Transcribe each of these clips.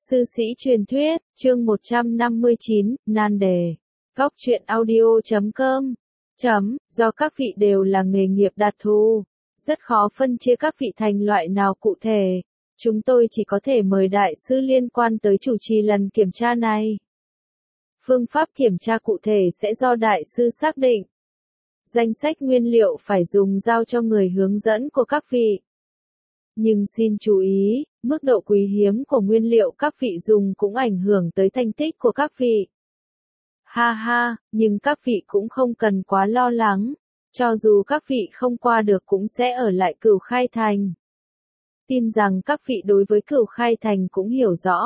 Sư sĩ truyền thuyết, chương 159, nan đề. Góc truyện audio.com. Do các vị đều là nghề nghiệp đặc thù, rất khó phân chia các vị thành loại nào cụ thể. Chúng tôi chỉ có thể mời đại sư liên quan tới chủ trì lần kiểm tra này. Phương pháp kiểm tra cụ thể sẽ do đại sư xác định. Danh sách nguyên liệu phải dùng giao cho người hướng dẫn của các vị. Nhưng xin chú ý, mức độ quý hiếm của nguyên liệu các vị dùng cũng ảnh hưởng tới thành tích của các vị. Ha ha, nhưng các vị cũng không cần quá lo lắng, cho dù các vị không qua được cũng sẽ ở lại Cửu Khai Thành. Tin rằng các vị đối với Cửu Khai Thành cũng hiểu rõ.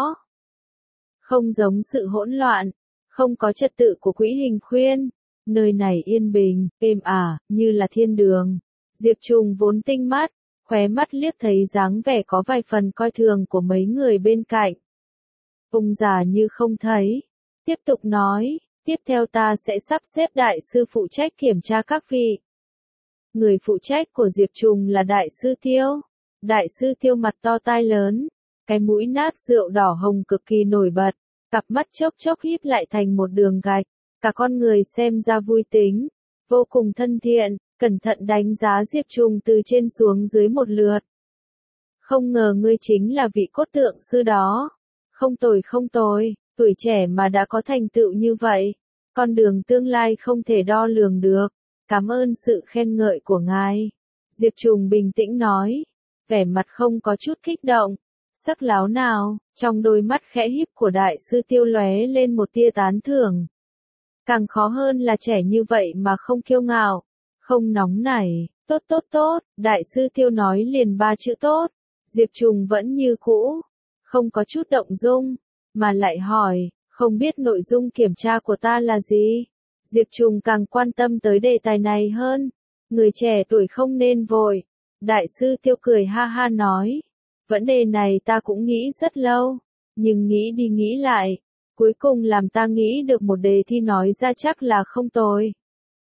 Không giống sự hỗn loạn, không có trật tự của Quỹ Hình Khuyên, nơi này yên bình, êm ả, như là thiên đường. Diệp Trùng vốn tinh mắt, khóe mắt liếc thấy dáng vẻ có vài phần coi thường của mấy người bên cạnh. Ông già như không thấy, tiếp tục nói, tiếp theo ta sẽ sắp xếp đại sư phụ trách kiểm tra các vị. Người phụ trách của Diệp Trùng là đại sư Tiêu. Đại sư Tiêu mặt to tai lớn, cái mũi nát rượu đỏ hồng cực kỳ nổi bật, cặp mắt chốc chốc híp lại thành một đường gạch, cả con người xem ra vui tính, vô cùng thân thiện, cẩn thận đánh giá Diệp Trùng từ trên xuống dưới một lượt. Không ngờ ngươi chính là vị cốt tượng sư đó. Không tồi, tuổi trẻ mà đã có thành tựu như vậy. Con đường tương lai không thể đo lường được. Cảm ơn sự khen ngợi của ngài. Diệp Trùng bình tĩnh nói, vẻ mặt không có chút kích động. Sắc láo nào, trong đôi mắt khẽ híp của đại sư Tiêu lóe lên một tia tán thưởng. Càng khó hơn là trẻ như vậy mà không kiêu ngạo, không nóng nảy, tốt, đại sư Tiêu nói liền 3 chữ tốt. Diệp Trùng vẫn như cũ, không có chút động dung, mà lại hỏi, không biết nội dung kiểm tra của ta là gì? Diệp Trùng càng quan tâm tới đề tài này hơn, người trẻ tuổi không nên vội. Đại sư Tiêu cười ha ha nói, vấn đề này ta cũng nghĩ rất lâu, nhưng nghĩ đi nghĩ lại, cuối cùng làm ta nghĩ được một đề thi nói ra chắc là không tồi.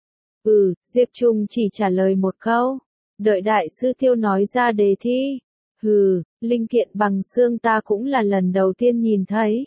Diệp Trùng chỉ trả lời một câu, đợi đại sư Tiêu nói ra đề thi. Linh kiện bằng xương ta cũng là lần đầu tiên nhìn thấy.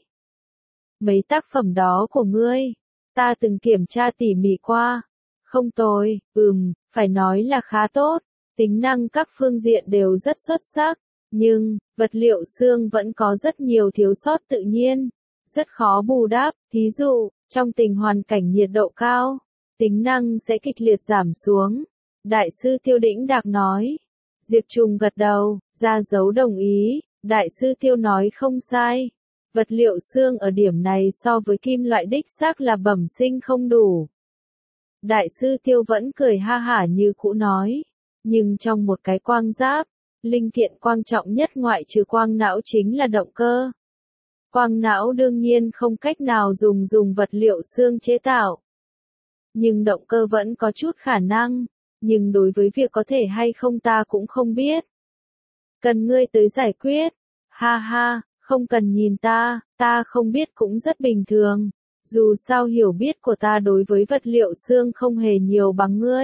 Mấy tác phẩm đó của ngươi, ta từng kiểm tra tỉ mỉ qua. Không tồi, phải nói là khá tốt, tính năng các phương diện đều rất xuất sắc, nhưng, vật liệu xương vẫn có rất nhiều thiếu sót tự nhiên, rất khó bù đắp, thí dụ, trong tình hoàn cảnh nhiệt độ cao, tính năng sẽ kịch liệt giảm xuống. Đại sư Tiêu đĩnh đạc nói. Diệp Trùng gật đầu, ra dấu đồng ý, đại sư Tiêu nói không sai. Vật liệu xương ở điểm này so với kim loại đích xác là bẩm sinh không đủ. Đại sư Tiêu vẫn cười ha hả như cũ nói, nhưng trong một cái quang giáp, linh kiện quan trọng nhất ngoại trừ quang não chính là động cơ. Quang não đương nhiên không cách nào dùng vật liệu xương chế tạo. Nhưng động cơ vẫn có chút khả năng. Nhưng đối với việc có thể hay không ta cũng không biết. Cần ngươi tới giải quyết. Ha ha, không cần nhìn ta không biết cũng rất bình thường. Dù sao hiểu biết của ta đối với vật liệu xương không hề nhiều bằng ngươi.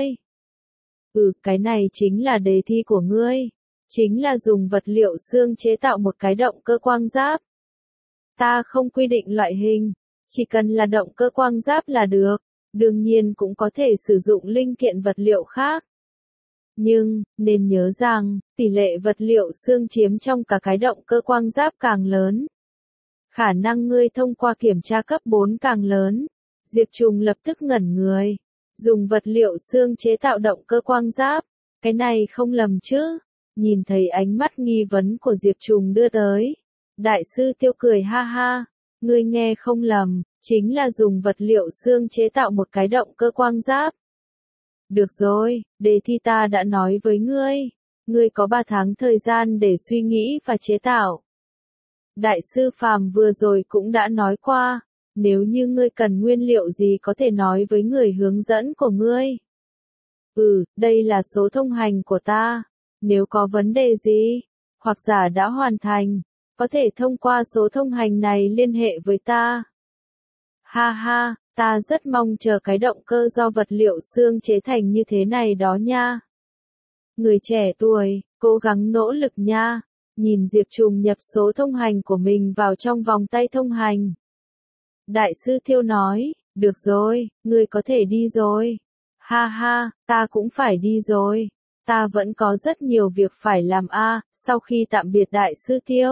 Cái này chính là đề thi của ngươi. Chính là dùng vật liệu xương chế tạo một cái động cơ quang giáp. Ta không quy định loại hình, chỉ cần là động cơ quang giáp là được. Đương nhiên cũng có thể sử dụng linh kiện vật liệu khác. Nhưng, nên nhớ rằng, tỷ lệ vật liệu xương chiếm trong cả cái động cơ quang giáp càng lớn. Khả năng ngươi thông qua kiểm tra cấp 4 càng lớn. Diệp Trùng lập tức ngẩn người. Dùng vật liệu xương chế tạo động cơ quang giáp. Cái này không lầm chứ. Nhìn thấy ánh mắt nghi vấn của Diệp Trùng đưa tới. Đại sư Tiêu cười ha ha. Ngươi nghe không lầm. Chính là dùng vật liệu xương chế tạo một cái động cơ quang giáp. Được rồi, đề thi ta đã nói với ngươi. Ngươi có 3 tháng thời gian để suy nghĩ và chế tạo. Đại sư Phàm vừa rồi cũng đã nói qua, nếu như ngươi cần nguyên liệu gì có thể nói với người hướng dẫn của ngươi. Đây là số thông hành của ta. Nếu có vấn đề gì, hoặc giả đã hoàn thành, có thể thông qua số thông hành này liên hệ với ta. Ha ha, ta rất mong chờ cái động cơ do vật liệu xương chế thành như thế này đó nha. Người trẻ tuổi, cố gắng nỗ lực nha. nhìn Diệp Trùng nhập số thông hành của mình vào trong vòng tay thông hành. Đại sư Thiêu nói, được rồi, ngươi có thể đi rồi. Ha ha, ta cũng phải đi rồi. Ta vẫn có rất nhiều việc phải làm a. Sau khi tạm biệt đại sư Thiêu,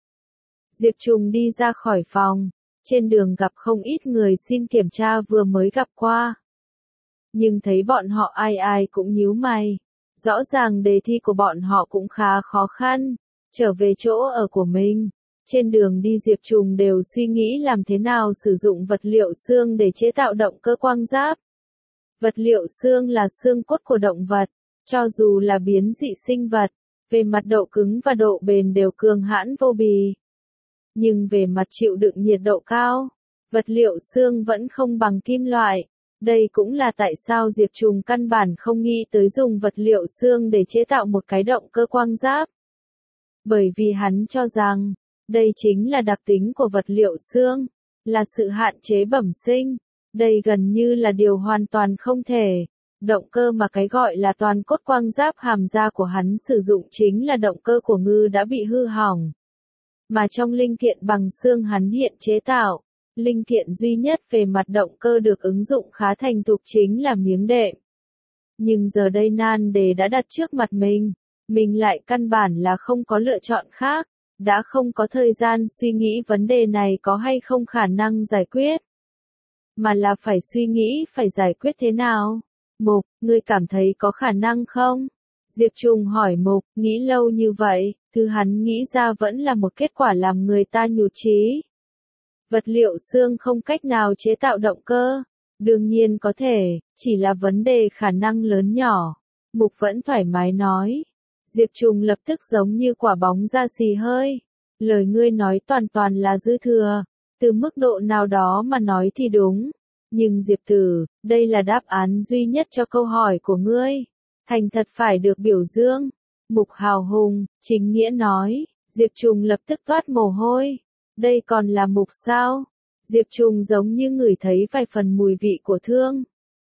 Diệp Trùng đi ra khỏi phòng. Trên đường gặp không ít người xin kiểm tra vừa mới gặp qua. Nhưng thấy bọn họ ai ai cũng nhíu mày. Rõ ràng đề thi của bọn họ cũng khá khó khăn. Trở về chỗ ở của mình. Trên đường đi Diệp Trùng đều suy nghĩ làm thế nào sử dụng vật liệu xương để chế tạo động cơ quang giáp. Vật liệu xương là xương cốt của động vật. Cho dù là biến dị sinh vật, về mặt độ cứng và độ bền đều cường hãn vô bì. Nhưng về mặt chịu đựng nhiệt độ cao, vật liệu xương vẫn không bằng kim loại. Đây cũng là tại sao Diệp Trùng căn bản không nghĩ tới dùng vật liệu xương để chế tạo một cái động cơ quang giáp. Bởi vì hắn cho rằng, đây chính là đặc tính của vật liệu xương, là sự hạn chế bẩm sinh. Đây gần như là điều hoàn toàn không thể. Động cơ mà cái gọi là toàn cốt quang giáp hàm da của hắn sử dụng chính là động cơ của ngư đã bị hư hỏng. Mà trong linh kiện bằng xương hắn hiện chế tạo, linh kiện duy nhất về mặt động cơ được ứng dụng khá thành thục chính là miếng đệm. Nhưng giờ đây nan đề đã đặt trước mặt mình lại căn bản là không có lựa chọn khác, đã không có thời gian suy nghĩ vấn đề này có hay không khả năng giải quyết. Mà là phải suy nghĩ phải giải quyết thế nào. Mục, ngươi cảm thấy có khả năng không? Diệp Trùng hỏi Mục, nghĩ lâu như vậy, thứ hắn nghĩ ra vẫn là một kết quả làm người ta nhụt chí. Vật liệu xương không cách nào chế tạo động cơ. Đương nhiên có thể, chỉ là vấn đề khả năng lớn nhỏ. Mục vẫn thoải mái nói. Diệp Trùng lập tức giống như quả bóng ra xì hơi. Lời ngươi nói toàn toàn là dư thừa. Từ mức độ nào đó mà nói thì đúng. Nhưng Diệp Tử, đây là đáp án duy nhất cho câu hỏi của ngươi. Thành thật phải được biểu dương. Mục hào hùng, chính nghĩa nói. Diệp Trùng lập tức toát mồ hôi. Đây còn là Mục sao? Diệp Trùng giống như ngửi thấy vài phần mùi vị của thương.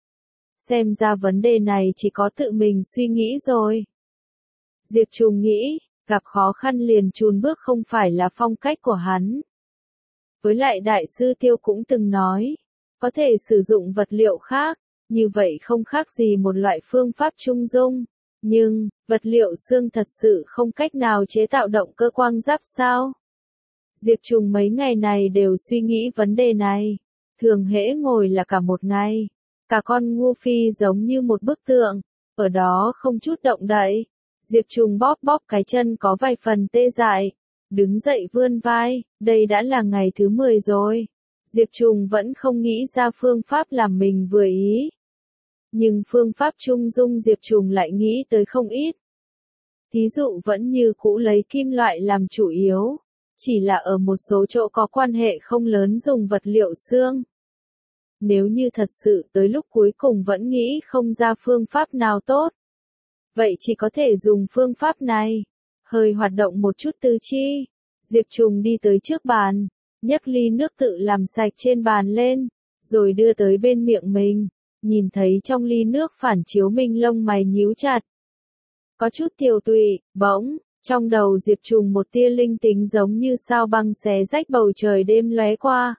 Xem ra vấn đề này chỉ có tự mình suy nghĩ rồi. Diệp Trùng nghĩ, gặp khó khăn liền chùn bước không phải là phong cách của hắn. Với lại đại sư Tiêu cũng từng nói, có thể sử dụng vật liệu khác, như vậy không khác gì một loại phương pháp trung dung. Nhưng, vật liệu xương thật sự không cách nào chế tạo động cơ quang giáp sao? Diệp Trùng mấy ngày này đều suy nghĩ vấn đề này. Thường hễ ngồi là cả một ngày. Cả con ngu phi giống như một bức tượng, ở đó không chút động đậy. Diệp Trùng bóp bóp cái chân có vài phần tê dại. Đứng dậy vươn vai, đây đã là ngày thứ 10 rồi. Diệp Trùng vẫn không nghĩ ra phương pháp làm mình vừa ý. Nhưng phương pháp trung dung Diệp Trùng lại nghĩ tới không ít. Thí dụ vẫn như cũ lấy kim loại làm chủ yếu. Chỉ là ở một số chỗ có quan hệ không lớn dùng vật liệu xương. Nếu như thật sự tới lúc cuối cùng vẫn nghĩ không ra phương pháp nào tốt. Vậy chỉ có thể dùng phương pháp này. Hơi hoạt động một chút tứ chi. Diệp Trùng đi tới trước bàn. Nhấc ly nước tự làm sạch trên bàn lên. Rồi đưa tới bên miệng mình. Nhìn thấy trong ly nước phản chiếu mình lông mày nhíu chặt. Có chút tiều tụy, bỗng. Trong đầu Diệp Trùng một tia linh tính giống như sao băng xé rách bầu trời đêm lóe qua.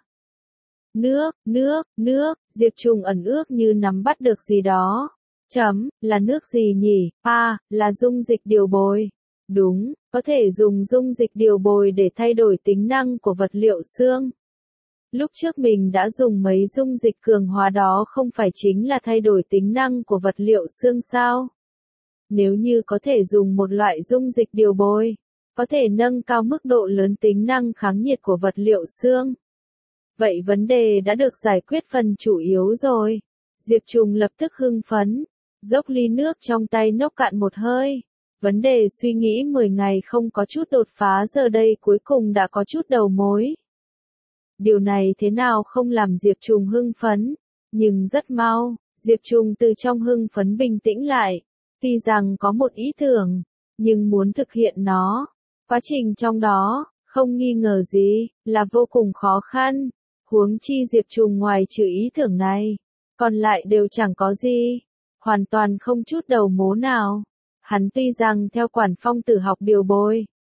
Nước, Diệp Trùng ẩn ước như nắm bắt được gì đó. Là nước gì nhỉ? Là dung dịch điều bồi. Đúng, có thể dùng dung dịch điều bồi để thay đổi tính năng của vật liệu xương. Lúc trước mình đã dùng mấy dung dịch cường hóa đó không phải chính là thay đổi tính năng của vật liệu xương sao? Nếu như có thể dùng một loại dung dịch điều bồi, có thể nâng cao mức độ lớn tính năng kháng nhiệt của vật liệu xương. Vậy vấn đề đã được giải quyết phần chủ yếu rồi. Diệp Trùng lập tức hưng phấn, dốc ly nước trong tay nốc cạn một hơi. Vấn đề suy nghĩ 10 ngày không có chút đột phá giờ đây cuối cùng đã có chút đầu mối. Điều này thế nào không làm Diệp Trùng hưng phấn, nhưng rất mau, Diệp Trùng từ trong hưng phấn bình tĩnh lại. Tuy rằng có một ý tưởng, nhưng muốn thực hiện nó, quá trình trong đó, không nghi ngờ gì, là vô cùng khó khăn. Huống chi Diệp Trùng ngoài trừ ý tưởng này, còn lại đều chẳng có gì, hoàn toàn không chút đầu mối nào. Hắn tuy rằng theo Quản Phong Tử học điều bồi,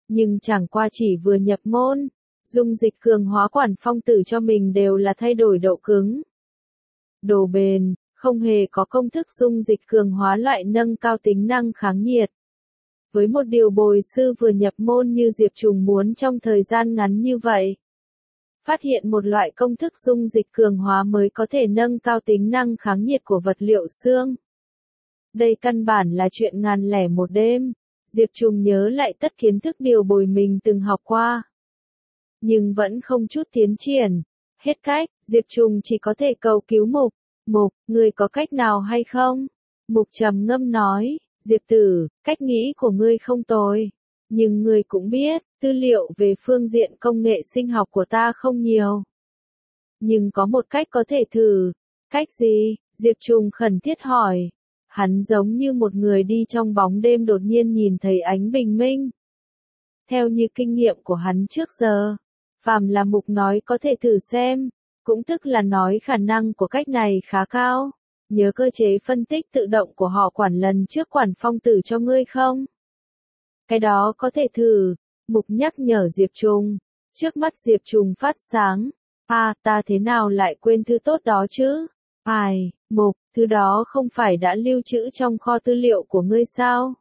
Nhưng chẳng qua chỉ vừa nhập môn, dung dịch cường hóa Quản Phong Tử cho mình đều là thay đổi độ cứng, độ bền, không hề có công thức dung dịch cường hóa loại nâng cao tính năng kháng nhiệt. Với một điều bồi sư vừa nhập môn như Diệp Trùng muốn trong thời gian ngắn như vậy, phát hiện một loại công thức dung dịch cường hóa mới có thể nâng cao tính năng kháng nhiệt của vật liệu xương. Đây căn bản là chuyện ngàn lẻ một đêm. Diệp Trùng nhớ lại tất kiến thức điều bồi mình từng học qua, nhưng vẫn không chút tiến triển. Hết cách, Diệp Trùng chỉ có thể cầu cứu Mục. Mục, ngươi có cách nào hay không? Mục trầm ngâm nói, Diệp Tử, cách nghĩ của ngươi không tồi. Nhưng ngươi cũng biết, tư liệu về phương diện công nghệ sinh học của ta không nhiều. Nhưng có một cách có thể thử. Cách gì? Diệp Trùng khẩn thiết hỏi. Hắn giống như một người đi trong bóng đêm đột nhiên nhìn thấy ánh bình minh. Theo như kinh nghiệm của hắn trước giờ, phàm là Mục nói có thể thử xem, cũng tức là nói khả năng của cách này khá cao. Nhớ cơ chế phân tích tự động của họ Quản lần trước Quản Phong Tử cho ngươi không? Cái đó có thể thử, Mục nhắc nhở Diệp Trùng. Trước mắt Diệp Trùng phát sáng. Ta thế nào lại quên thứ tốt đó chứ? Ai, Mục, thứ đó không phải đã lưu trữ trong kho tư liệu của ngươi sao?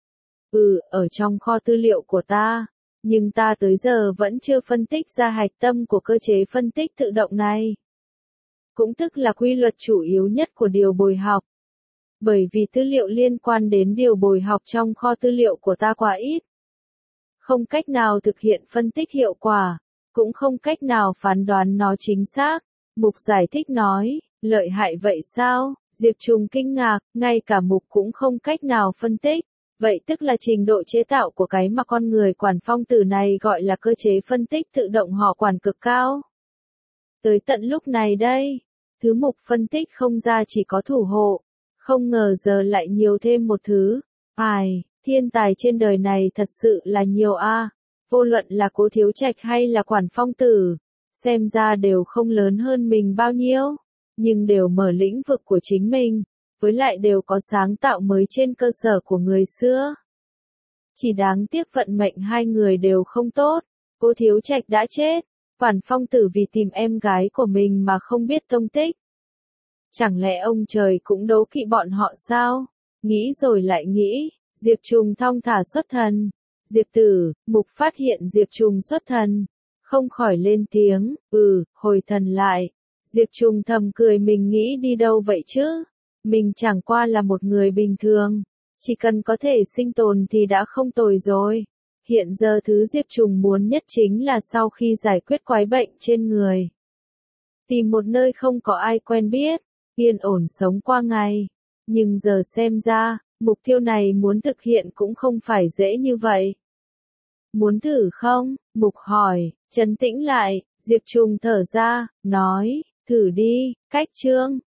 Ở trong kho tư liệu của ta. Nhưng ta tới giờ vẫn chưa phân tích ra hạch tâm của cơ chế phân tích tự động này. Cũng tức là quy luật chủ yếu nhất của điều bồi học. Bởi vì tư liệu liên quan đến điều bồi học trong kho tư liệu của ta quá ít. Không cách nào thực hiện phân tích hiệu quả, cũng không cách nào phán đoán nó chính xác. Mục giải thích nói, lợi hại vậy sao? Diệp Trùng kinh ngạc, ngay cả Mục cũng không cách nào phân tích. Vậy tức là trình độ chế tạo của cái mà con người Quản Phong Tử này gọi là cơ chế phân tích tự động họ Quản cực cao. Tới tận lúc này đây, thứ Mục phân tích không ra chỉ có thủ hộ, không ngờ giờ lại nhiều thêm một thứ. Thiên tài trên đời này thật sự là nhiều a. Vô luận là Cố Thiếu Trạch hay là Quản Phong Tử, xem ra đều không lớn hơn mình bao nhiêu, nhưng đều mở lĩnh vực của chính mình, với lại đều có sáng tạo mới trên cơ sở của người xưa. Chỉ đáng tiếc vận mệnh hai người đều không tốt. Cố Thiếu Trạch đã chết, Quản Phong Tử vì tìm em gái của mình mà không biết tông tích. Chẳng lẽ ông trời cũng đố kỵ bọn họ sao? Nghĩ rồi lại nghĩ, Diệp Trùng thong thả xuất thần. Diệp Tử, Mục phát hiện Diệp Trùng xuất thần, không khỏi lên tiếng, hồi thần lại. Diệp Trùng thầm cười mình nghĩ đi đâu vậy chứ? Mình chẳng qua là một người bình thường, chỉ cần có thể sinh tồn thì đã không tồi rồi. Hiện giờ thứ Diệp Trùng muốn nhất chính là sau khi giải quyết quái bệnh trên người, tìm một nơi không có ai quen biết, yên ổn sống qua ngày. Nhưng giờ xem ra, mục tiêu này muốn thực hiện cũng không phải dễ như vậy. Muốn thử không? Mục hỏi, trấn tĩnh lại, Diệp Trùng thở ra, nói, thử đi, cách chương